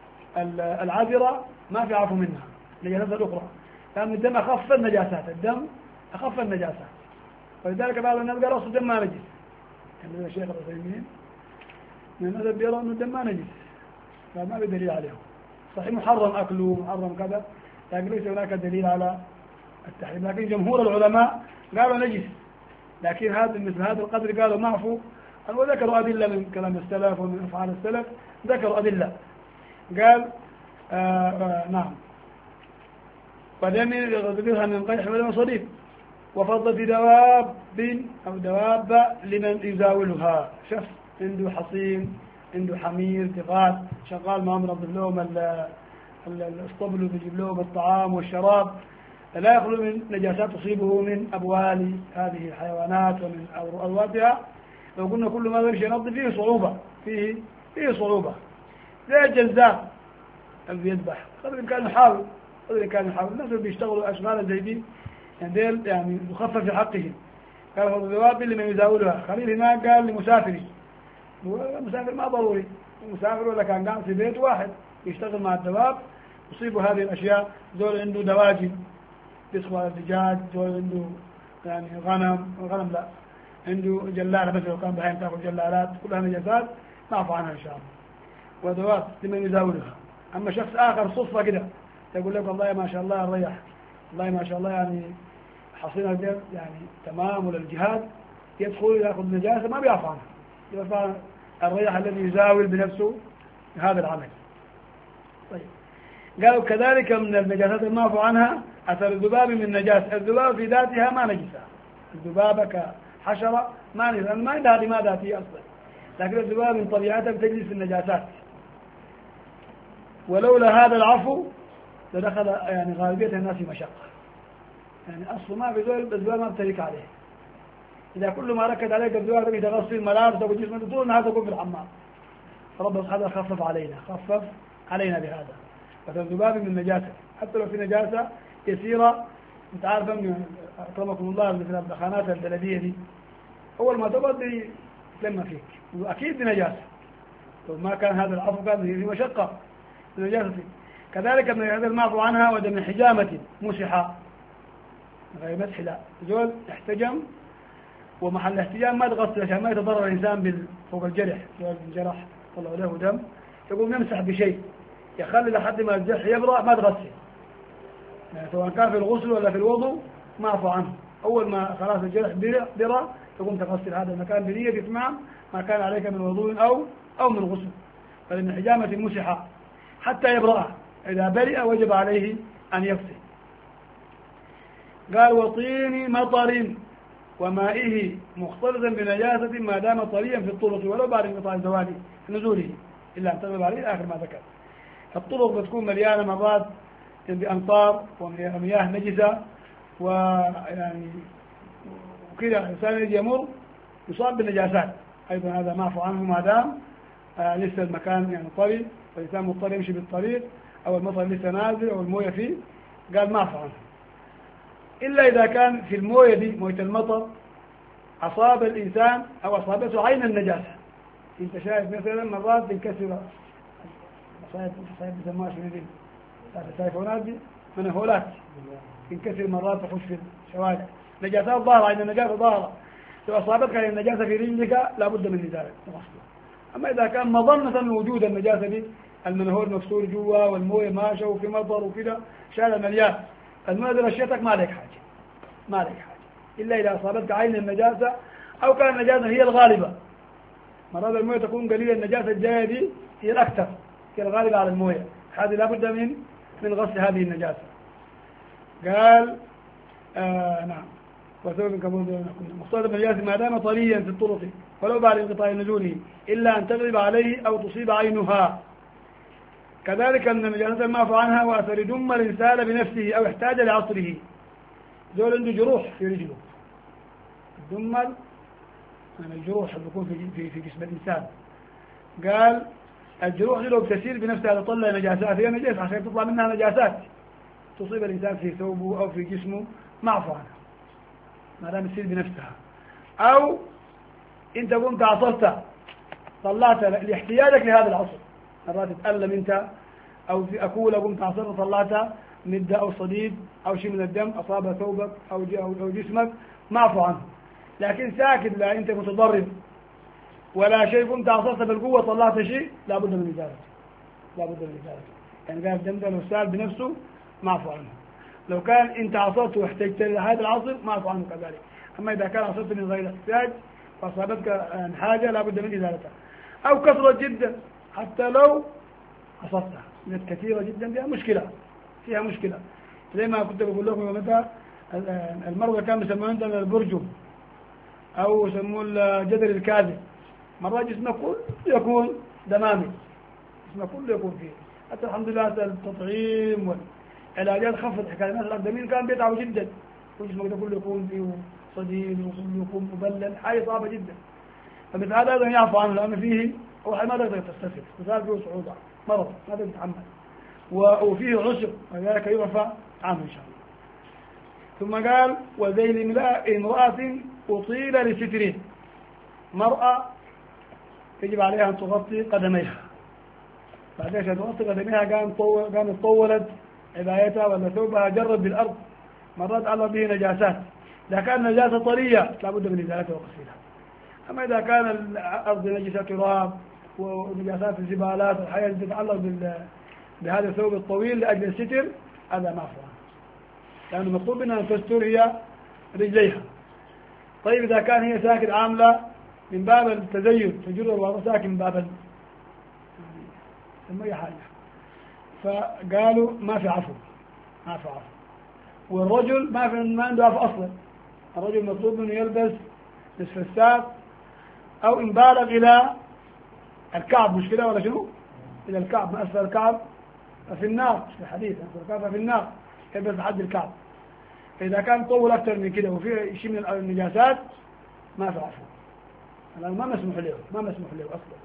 العذرة ما في عفو منها، النجاسات الأخرى، لأن الدم أخف النجاسات، الدم أخف النجاسات، ولذلك بعض الناس قال أصل الدم ما نجس. كان الشيخ العثيمين من الناس بيرى أن الدم ما نجس، فما بدليل عليه. صحيح محرم أكله محرم كذا، لكن ليس هناك دليل على التحريم. لكن جمهور العلماء قالوا نجس، لكن هذا مثل هذا القدر قالوا معفو. وذكروا أدلة من كلام السلف ومن أفعال السلف، ذكروا أدلة. قال آآ آآ نعم ودم غدرها من قيح ودم صديق وفضة دواب أو دواب لمن يزاولها. شخص عنده حصين، عنده حمير تقال شغال ما منظم لهم الاسطبل ويجيب لهم الطعام والشراب، لا يخلو من نجاسات تصيبه من أبوال هذه الحيوانات ومن أرواتها. لو قلنا كل ما يمشي ينظف فيه صعوبة فيه فيه صعوبة زي الجزار اللي يذبح، قدر الإمكان يحاول قدر الإمكان يحاول. الناس اللي بيشتغلوا أشغال زي دي يعني يعني مخفف في حقهم. قال هذا الذواب اللي من يزاولها. خليل هناك قال لمسافري، المسافر ما ضروري المسافر ولا كان قاعد في بيت واحد يشتغل مع الدواب يصيبوا هذه الأشياء. زول عنده دواجن يسقوا على الدجاج، زول عنده يعني غنم غنم لا عنده جلالة، بس لو كان بهايم تاكل جلالات كلها نجاسات نعفو عنها إن شاء الله. ودواب لمن يزاولها. أما شخص آخر صدفة كده يقول لك والله ما شاء الله الريح، والله ما شاء الله يعني حصينا البيت يعني تمام ولا الجهاد، يدخل يأخذ نجاسة ما بيعفو عنها، يبقى الريح الذي يزاول بنفسه هذا العمل. طيب قالوا كذلك من النجاسات المعفو عنها أثر الذباب من نجاسة. الذباب في ذاتها ما نجسة، الذبابة كحشرة ما نجسة، ما عندها دماء ذاتية أصلا، لكن الذباب من طبيعتها بتجلس في النجاسات. ولولا هذا العفو لدخل يعني غالبية الناس في مشقة، يعني أصل ما بذول الذباب ما بتريك عليه. إذا كل ما ركد عليك الذباب تبي تغسل ملابسك وجسمك طول النهار تكون في الحمام. رب هذا خفف علينا خفف علينا بهذا. فالذباب من النجاسة حتى لو في نجاسة يسيرة. أنت عارف أن أكرمكم الله مثل الدخانات البلدية دي أول ما تبدأ يتلم فيك وأكيد بنجاسة. لو ما كان هذا العفو كان في مشقة بنجاسة فيه. كذلك من هذا المعفو عنها ودم حجامة مسحة غير مسح لا، زول احتجم ومحل الاحتجام ما تغسل عشان ما يتضرر الإنسان فوق الجرح. زول جرح طلع له دم يقوم يمسح بشيء يخلي لحد ما الجرح يبرأ ما تغسل، يعني سواء كان في الغسل ولا في الوضوء معفو عنه. أول ما خلاص الجرح برأ تقوم تغسل هذا المكان بنية تتمام ما كان عليك من وضوء أو أو من غسل، بل من حجامة مسحة حتى يبرأ، إذا برئ وجب عليه أن يغسل. قال وطين مطر ومائه مختلطا بنجاسة ما دام طريا في الطرق ولو بعد انقطاع زواله نزوله إلا أن تغلب عليه آخر ما ذكر. الطرق بتكون مليانة مرات بأمطار ومياه نجسة، ويعني وكذا الإنسان يجي يمر يصاب بالنجاسات، أيضا هذا معفو عنه ما دام آه لسه المكان يعني طري والإنسان مضطر يمشي بالطريق أو المطر لسه نازل أو الموية فيه، قال معفو عنه. إلا إذا كان في الموية دي موية المطر أصاب الإنسان أو أصابته عين النجاسة. أنت شايف مثلا مرات تنكسر صايب صايب بسموها شنو دي؟ التليفونات دي منهولات تنكسر مرات تخش في الشوارع، نجاسات ظاهرة، عين النجاسة ظاهرة، لو أصابتك عين النجاسة في رجلك لابد من إزالة. أما إذا كان مظنة من وجود النجاسة دي، المنهول مكسور جوا والمويه ماشى وفي مطر وكذا شارع مليان، المويه دي رشيتك ما عليك حاجة، ما عليك حاجة إلا إذا أصابتك عين النجاسة أو كان النجاسة هي الغالبة. مرات المويه تكون قليلة، النجاسة الجاية دي هي الأكثر، هي الغالبة على المويه، هذه لابد من من غسل هذه النجاسة. قال آه نعم وسبب كبود مختلط بالنجاسة ما دام طريا في الطرق ولو بعد انقطاع نزوله إلا أن تغلب عليه أو تصيب عينها. كذلك أن النجاسة المعفو عنها وأثر دم الإنسان بنفسه أو احتاج لعصره. دول عنده جروح في رجله، الدمل يعني الجروح اللي بيكون في في في جسم الإنسان. قال الجروح دي لو بتسير بنفسها تطلع نجاسات، هي نجاسة عشان تطلع منها نجاسات تصيب الإنسان في ثوبه أو في جسمه معفو عنها ما دام تسير بنفسها. أو أنت قمت عصرت طلعت لاحتياجك لهذا العصر، مرات تتألم أنت أو في أكولة قمت عصرت طلعت مدة أو صديد أو شيء من الدم أصاب ثوبك أو أو جسمك معفو عنه. لكن ساكت لا أنت متضرر ولا شيء، قمت عصرت بالقوة طلعت شيء لابد من إزالته، لابد من إزالته. يعني قال الدم ده لو سال بنفسه معفو عنه. لو كان أنت عصرت واحتجت لهذا العصر معفو عنه كذلك. أما إذا كان عصرت من غير احتياج فأصابتك حاجة لابد من إزالتها. أو كثرت جدا حتى لو عصرتها كانت كثيرة جدا فيها مشكلة، فيها مشكلة. زي ما كنت بقول لكم متى المرضى كانوا يسمون عندنا البرجم أو يسموه الجدر الكاذب، مرات جسمه كله يكون دمامي، جسمه كله يكون فيه. حتى الحمد لله التطعيم والعلاجات خفت حكاية الناس الأقدمين كان بيتعبوا جدا وجسمه ده كله يكون فيه صديد وكله يكون مبلل، حاجة صعبة جدا. فمثل هذا أيضا يعفو عنه لأن فيه أول ما تقدر تستفيد، مثال فيه صعوبة مرض ما تقدر تتحمل وفيه عسر ولذلك يعفى عنه إن شاء الله. ثم قال وذيل امرأة أطيل لستره، مرأة يجب عليها أن تغطي قدميها، بعدين عشان تغطي قدميها قامت طول قامت طولت عبايتها ولا ثوبها جرت بالأرض، مرات على به نجاسات. إذا كان نجاسة طرية لابد من إزالتها وغسلها. أما إذا كان الأرض نجسة تراب ونجاسات الزبالات والحياة التي تتعلق بهذا الثوب الطويل لأجل الستر هذا معفو عنه، لأنه مطلوب منها أن تستر هي رجليها. طيب إذا كان هي ساكن عاملة من باب التزين تجر الوضع ساكن من باب ثم أي حاجة، فقالوا ما في عفو، ما في عفو. والرجل ما في ما عنده عفو أصلا، الرجل مطلوب منه يلبس نصف الساق أو إن بالغ إلى الكعب، مش كده ولا شنو؟ إلى الكعب، ما أسفل الكعب ففي النار، في الحديث أسفل الكعب في النار، يلبس لحد الكعب. إذا كان طول أكثر من كده وفيه شيء من النجاسات ما في عفو، الآن ما مسموح له، ما مسموح له أصلا.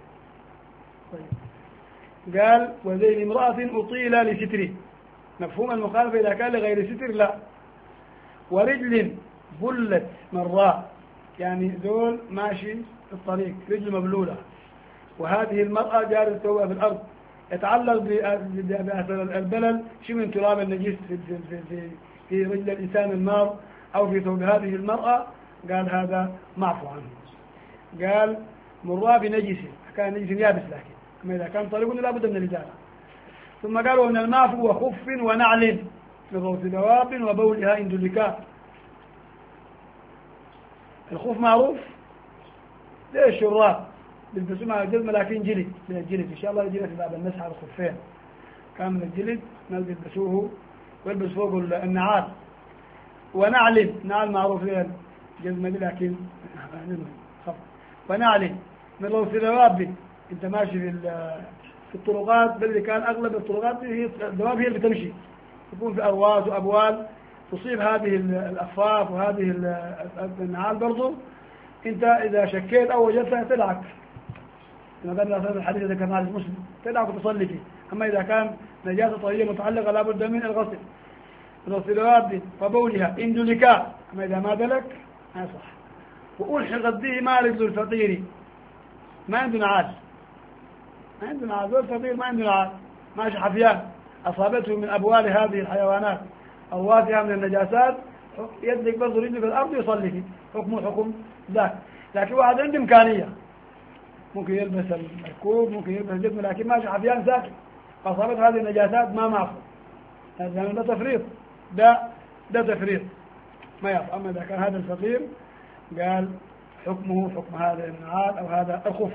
طيب قال وذيل امرأة أطيل لستره، مفهوم المخالفة إذا كان لغير ستر لا. ورجل بلت مراء، يعني ذول ماشي في الطريق رجل مبلولة وهذه المرأة جارت ثوبها في الأرض، يتعلق بأثر البلل شيء من تراب النجيس في, في, في, في, في رجل الإنسان النار أو في ثوب هذه المرأة، قال هذا معفو عنه. قال مراه بنجس، كان نجس يابس لكن أما إذا كان طريق لا بد من الإزالة. ثم قال ومن المعفو وخف ونعل لغوث دواب وبولها إن دلكا. الخوف معروف ليه الشراب بيلبسوه مع الجزمة لكن جلد من الجلد، إن شاء الله يجينا في باب المسح على الخفين كان من الجلد ناس بيلبسوه، ويلبس فوق النعال. ونعل، نعل معروف لين جزمة دي لكن خف. ونعل من روث الدواب، أنت ماشي في في الطرقات، بل كان أغلب الطرقات هي الدواب هي اللي تمشي، تكون في أرواس وأبوال تصيب هذه الأخفاف وهذه النعال برضو، أنت إذا شكيت أو وجدتها تدعك، كما قال في الحديث ذكرناه مسلم، تدعك وتصلي فيه. أما إذا كان نجاسة طهية متعلقة لابد من الغسل. الغسل وبولها إن دلكا، أما إذا ما دلك ما يصح. وألحقت به ما رجل الفقير، ما عنده نعال، ما عنده نعال، الفقير ما عنده نعال، ماشي حفيان، أصابته من أبوال هذه الحيوانات أو وافها من النجاسات، يدلك برضه رجله في الأرض يصلي فيه، حكمه حكم ذاك. لكن واحد عنده إمكانية ممكن يلبس الكوب، ممكن يلبس الجسم، لكن ماشي حفيان ساكت، أصابته هذه النجاسات ما معه، هذا ده تفريط، ده ده تفريط ما يعرف. أما إذا كان هذا الفقير قال حكمه حكم هذا النعال أو هذا الخف.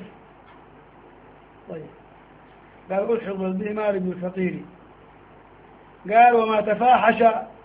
طيب قال ألحظ به ما رجل الفقير. قال وما تفاحش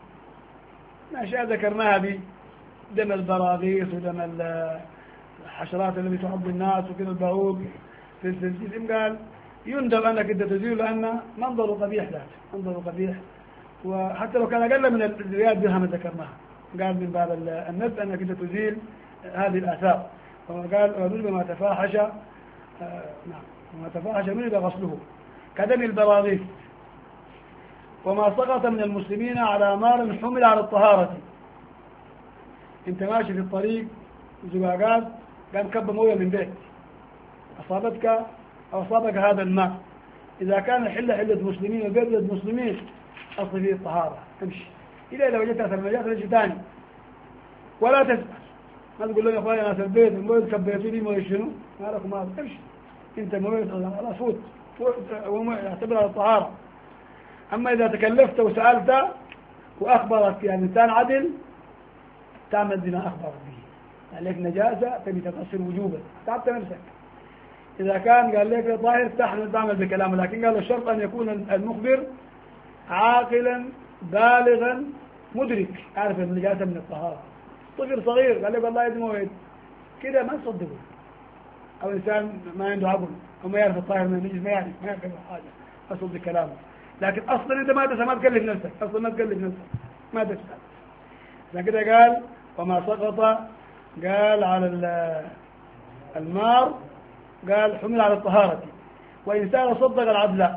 أشياء ذكرناها بدم البراغيث ودم الحشرات التي تعض الناس وكذا البعوض في الجسم، قال يندب أنك أنت تزيل لأن منظر قبيح ذات منظر قبيح، وحتى لو كان أقل من الريال درهم ذكرناها، قال من باب الندب أنك أنت تزيل هذه الآثار. وقال ونجب ما تفاحش آه نعم وما تفاحش نجب غسله كدم البراغيث. وما سقط من المسلمين على مار حمل على الطهارة، انت ماشي في الطريق زقاقات قام كب مويه من بيت أصابتك أو أصابك هذا الماء، إذا كان حلة حلة مسلمين وبيت بيت مسلمين أصل فيه الطهارة، امشي إلا إذا وجدت أثر النجاسة تمشي ثاني ولا تسأل، ما تقول لهم يا أخواني أنا في البيت المويه كبيتوا لي مويه شنو؟ ما لكم هذا، امشي أنت مويه خلاص فوت يعتبرها الطهارة. أما إذا تكلفت وسألت وأخبرك يعني إنسان عدل تعمل بما أخبرك به، قال لك نجاسة تبي تغسل وجوبا تعبت نفسك. إذا كان قال لك طاهر تحمل تعمل بكلامه، لكن قال الشرط أن يكون المخبر عاقلا بالغا مدرك عارف النجاسة من الطهارة. طفل صغير قال لك والله يد مويد كده ما تصدقه، أو إنسان ما عنده عقل وما يعرف الطاهر من النجس ما يعرف ما يعرف حاجة ما تصدق كلامه. لكن أصلا أنت ما تسأل ما تكلف نفسك، أصلا ما تكلف نفسك ما تسأل. عشان كده قال وما سقط قال على المار قال حمل على الطهارة، وإنسان صدق العدل.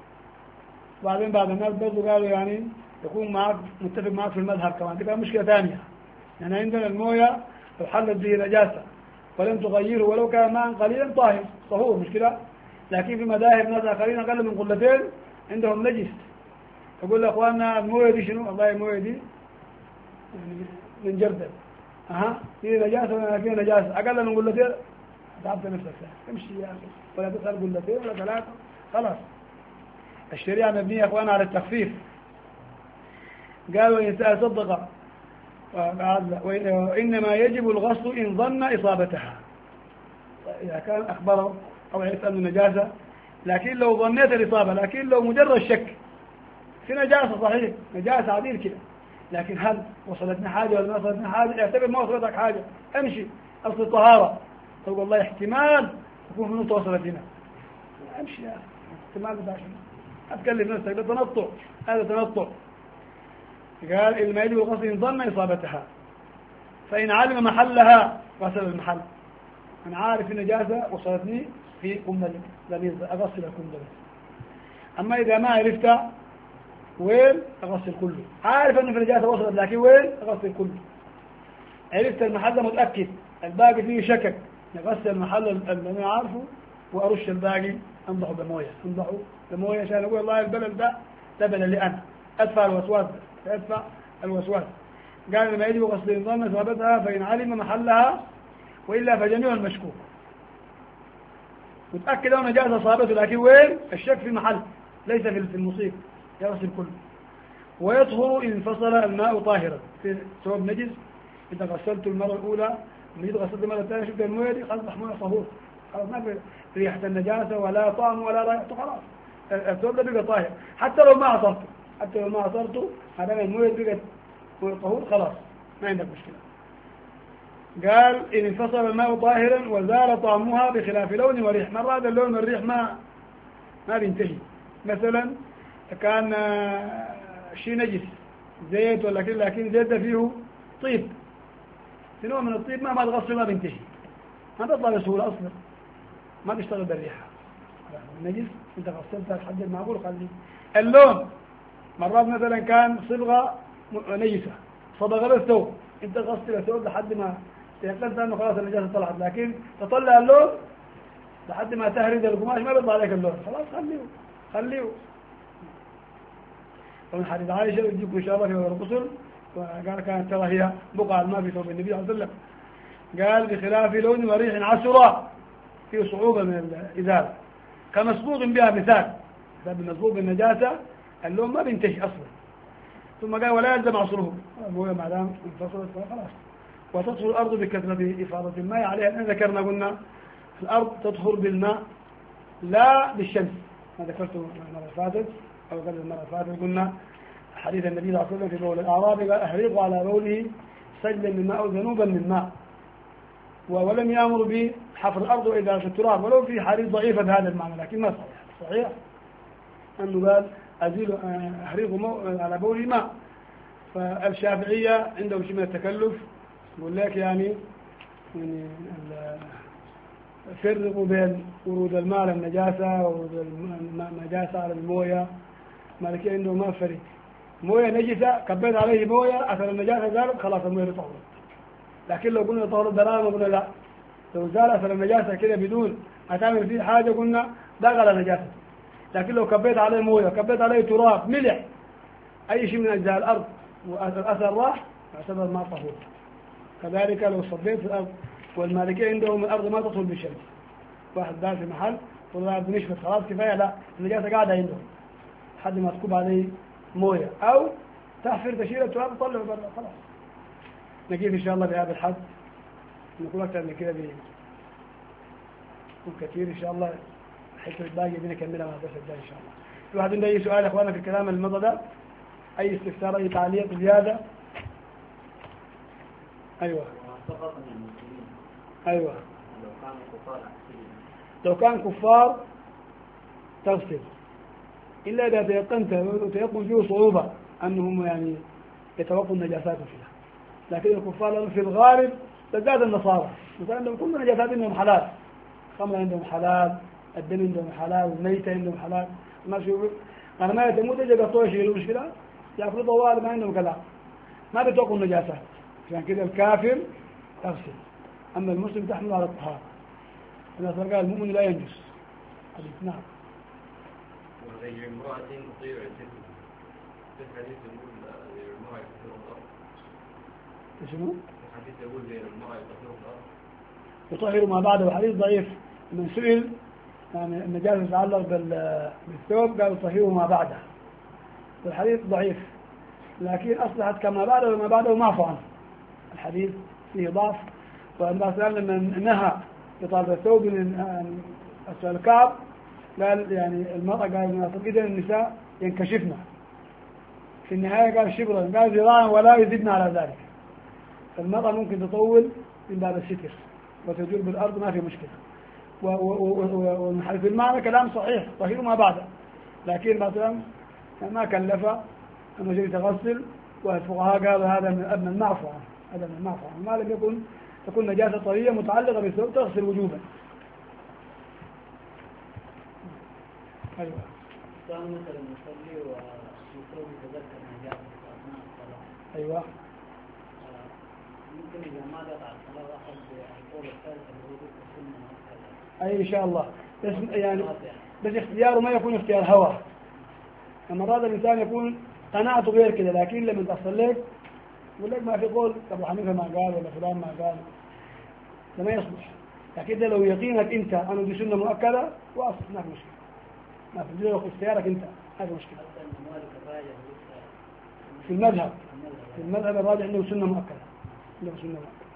بعدين بعض الناس برضو قالوا يعني يكون معك متفق معك في المذهب كمان، دي مشكلة ثانية. يعني عندنا الموية لو حلت به نجاسة ولم تغيره ولو كان ماء قليلا طاهر طهور مش كده، لكن في مذاهب ناس آخرين أقل من قلتين عندهم نجس، يقول لأخواننا الموية دي شنو؟ والله الموية دي يعني من جردل أها في نجاسة ولا في نجاسة أقل من قلتين تعبت نفسك امشي يا أخي ولا تسأل قلتين ولا ثلاثة خلاص. الشريعة مبنية أخوانا على التخفيف. قال وإن سأل صدق وإنما يجب الغسل إن ظن إصابتها، إذا كان أخبره أو عرف أنه نجاسة، لكن لو ظنيت الإصابة، لكن لو مجرد شك في نجاسة صحيح نجاسة عديل كده، لكن هل وصلتنا حاجة ولا ما وصلتنا حاجة؟ اعتبر ما وصلتك حاجة امشي أصل الطهارة، تقول والله احتمال تكون في نقطة وصلت هنا امشي يا احتمال بتاع شنو؟ أتكلم نفسك ده تنطع، هذا تنطع. قال إنما يجب الغسل إن ظن إصابتها، فإن علم محلها غسل المحل. أنا عارف النجاسة وصلتني في قنبلة لميز أغسل القنبلة. أما إذا ما عرفت وين أغسل كله، عارف أنه في النجاسة وصلت لكن وين أغسل كله. عرفت المحل متأكد الباقي فيه شكك، نغسل المحل اللي أنا عارفه وأرش الباقي أنضحه بموية أنضحه بموية عشان أقول والله البلد ده ده بلد اللي أنا أدفع الوسواس أدفع الوسواس. قال لما يجب غسل إن ظن إصابتها فإن علم محلها وإلا فجميع المشكوك. متأكد أنه نجاسة أصابته لكن وين الشك في المحل ليس في المصيب يغسل كله. ويطهر إن انفصل الماء طاهرا في ثوب نجس. إذا غسلت المرة الأولى لما جيت غسلت المرة الثانية شفت الموية دي خلاص محمولة طهور خلاص ما في ريحة النجاسة ولا طعم ولا رائحته، خلاص الثوب ده بقى طاهر حتى لو ما عصرته، حتى لو ما عصرته هذا المويه بقت طهور خلاص ما عندك مشكلة. قال إن انفصل الماء طاهرا وزال طعمها بخلاف لون وريح. مرة هذا اللون والريح ما ما بينتهي، مثلا كان شيء نجس زيت ولا كده، لكن زيت ده فيه طيب، في نوع من الطيب ما ما الغسل ما بينتهي، ما تطلع بسهولة أصلا، ما بيشتغل بالريحة. نجس انت غسلتها لحد المعقول خليه. اللون مرات مثلا كان صبغة نجسة صبغ الثوب، انت غسل الثوب لحد ما تيقنت انه خلاص النجاسة طلعت، لكن تطلع اللون لحد ما تهرد القماش ما بيطلع عليك اللون، خلاص خليه خليه. ومن حديث عائشة يجيكم إن شاء الله في الغسل، وقال كانت ترى هي بقعة الماء في ثوب النبي صلى الله عليه وسلم، قال بخلاف لون وريح عسراء فيه صعوبة من الإزالة كمصبوغ بها مثال، بمصبوغ بالنجاسة اللون ما بينتهي أصلا. ثم قال ولا يلزم عصره، المويه ما دام انفصلت خلاص. وتطهر الأرض بكثرة إفاضة الماء عليها، لأن ذكرنا قلنا الأرض تطهر بالماء لا بالشمس، ما ذكرته المرة فاتت أو قبل المرة فاتت، قلنا حديث النبي صلى الله عليه وسلم في بول الأعرابي قال أهريق على بوله سجلا من ماء أو ذنوبا من ماء، ولم يأمر بحفر الأرض وإزالة التراب، ولو في حديث ضعيفة بهذا المعنى لكن ما صحيح. صحيح أنه قال أزيل أهريق على بوله ماء. فالشافعية عندهم شيء من التكلف، يقول لك يعني يعني فرقوا بين ورود الماء للنجاسة وورود النجاسة على الموية. مالكي عندهم ما فرق، موية نجسة كبيت عليه موية أثر النجاسة زالت خلاص الموية طهرت. لكن لو قلنا طهر الدرام قلنا لا، لو زال أثر النجاسة كده بدون ما تعمل فيه حاجة قلنا دخل نجاسة. لكن لو كبيت عليه موية كبيت عليه تراب ملح أي شيء من أجزاء الأرض والأثر راح يعتبر ما طهور. كذلك لو صبيت في الأرض، والمالكية عندهم الأرض ما تطهر بالشمس، واحد دار في محل والله بنشفت خلاص كفاية، لا النجاسة قاعدة عندهم لحد ما تكب عليه موية أو تحفر تشيل التراب وتطلعه برا خلاص. نجيب إن شاء الله بهذا الحد، نقول أكثر من كده بيكون كثير إن شاء الله، حتى الباقي بنكملها مع الدرس الجاي إن شاء الله. في واحد عنده أي سؤال يا إخوانا في الكلام المضى ده؟ أي استفسار أي تعليق زيادة؟ أيوة أيوة لو كان كفار تغسل، إلا إذا تيقنت وتيقن فيه صعوبة أنهم يعني يتوقوا النجاسات فيها. لكن الكفار في الغالب تزداد النصارى مثلا عندهم كل النجاسات عندهم حلال، الخمر عندهم حلال، الدم عندهم حلال، الميتة عندهم حلال، ما شو أنا ما يتموت إذا قطوه شيء مشكلة يأكلوا طوال ما عندهم كلام، ما بيتوقوا النجاسات. عشان كده الكافر يغسل، أما المسلم تحمل على الطهارة. الناس قال المؤمن لا ينجس. حديث نعم. وغير امرأة تطيع الجسم، في الحديث يقول غير المرأة يطهر الأرض. شنو؟ الحديث يقول غير المرأة يطهر الأرض. يطهر ما بعده، حديث ضعيف. من سئل يعني النجاسة تتعلق بالثوب قال يطهر ما بعده، والحديث ضعيف، لكن أصلحت كما بعده وما بعده معفو عنه. الحديث فيه ضعف، والنبي صلى الله عليه وسلم لما نهى إطالة الثوب من أسفل الكعب قال يعني المرأة قال إذا النساء ينكشفن، في النهاية قال شبرا، قال ذراعا ولا يزدن على ذلك. فالمرأة ممكن تطول من باب الستر وتجول بالأرض ما في مشكلة. ومن المعنى كلام صحيح طهير ما بعده، لكن مثلا ما كلف أنه جري تغسل، والفقهاء قالوا هذا من المعفو عنه، هذا من المعفو عنه، ما لم يكن تكون نجاسة طرية متعلقة بالثوب تغسل وجوبا. أيوة. كان مثلا يصلي ويصلي يتذكر نجاسة أثناء الصلاة. أيوة. ممكن إذا ما قطع الصلاة واحد القول الثالث الوضوء السنة مثلا. أي إن شاء الله، بس يعني بس اختياره ما يكون اختيار هوى. أما هذا الإنسان يكون قناعته غير كده، لكن لما تصليك يقول لك ما في قول أبو حنيفة ما قال ولا فلان ما قال، ده ما يصلح. لكن ده لو يقينك أنت أنه دي سنة مؤكدة واصل ما في مشكلة، ما في لو اختيارك أنت ما في مشكلة. في المذهب في المذهب الراجح عنده سنة مؤكدة، عنده سنة مؤكدة.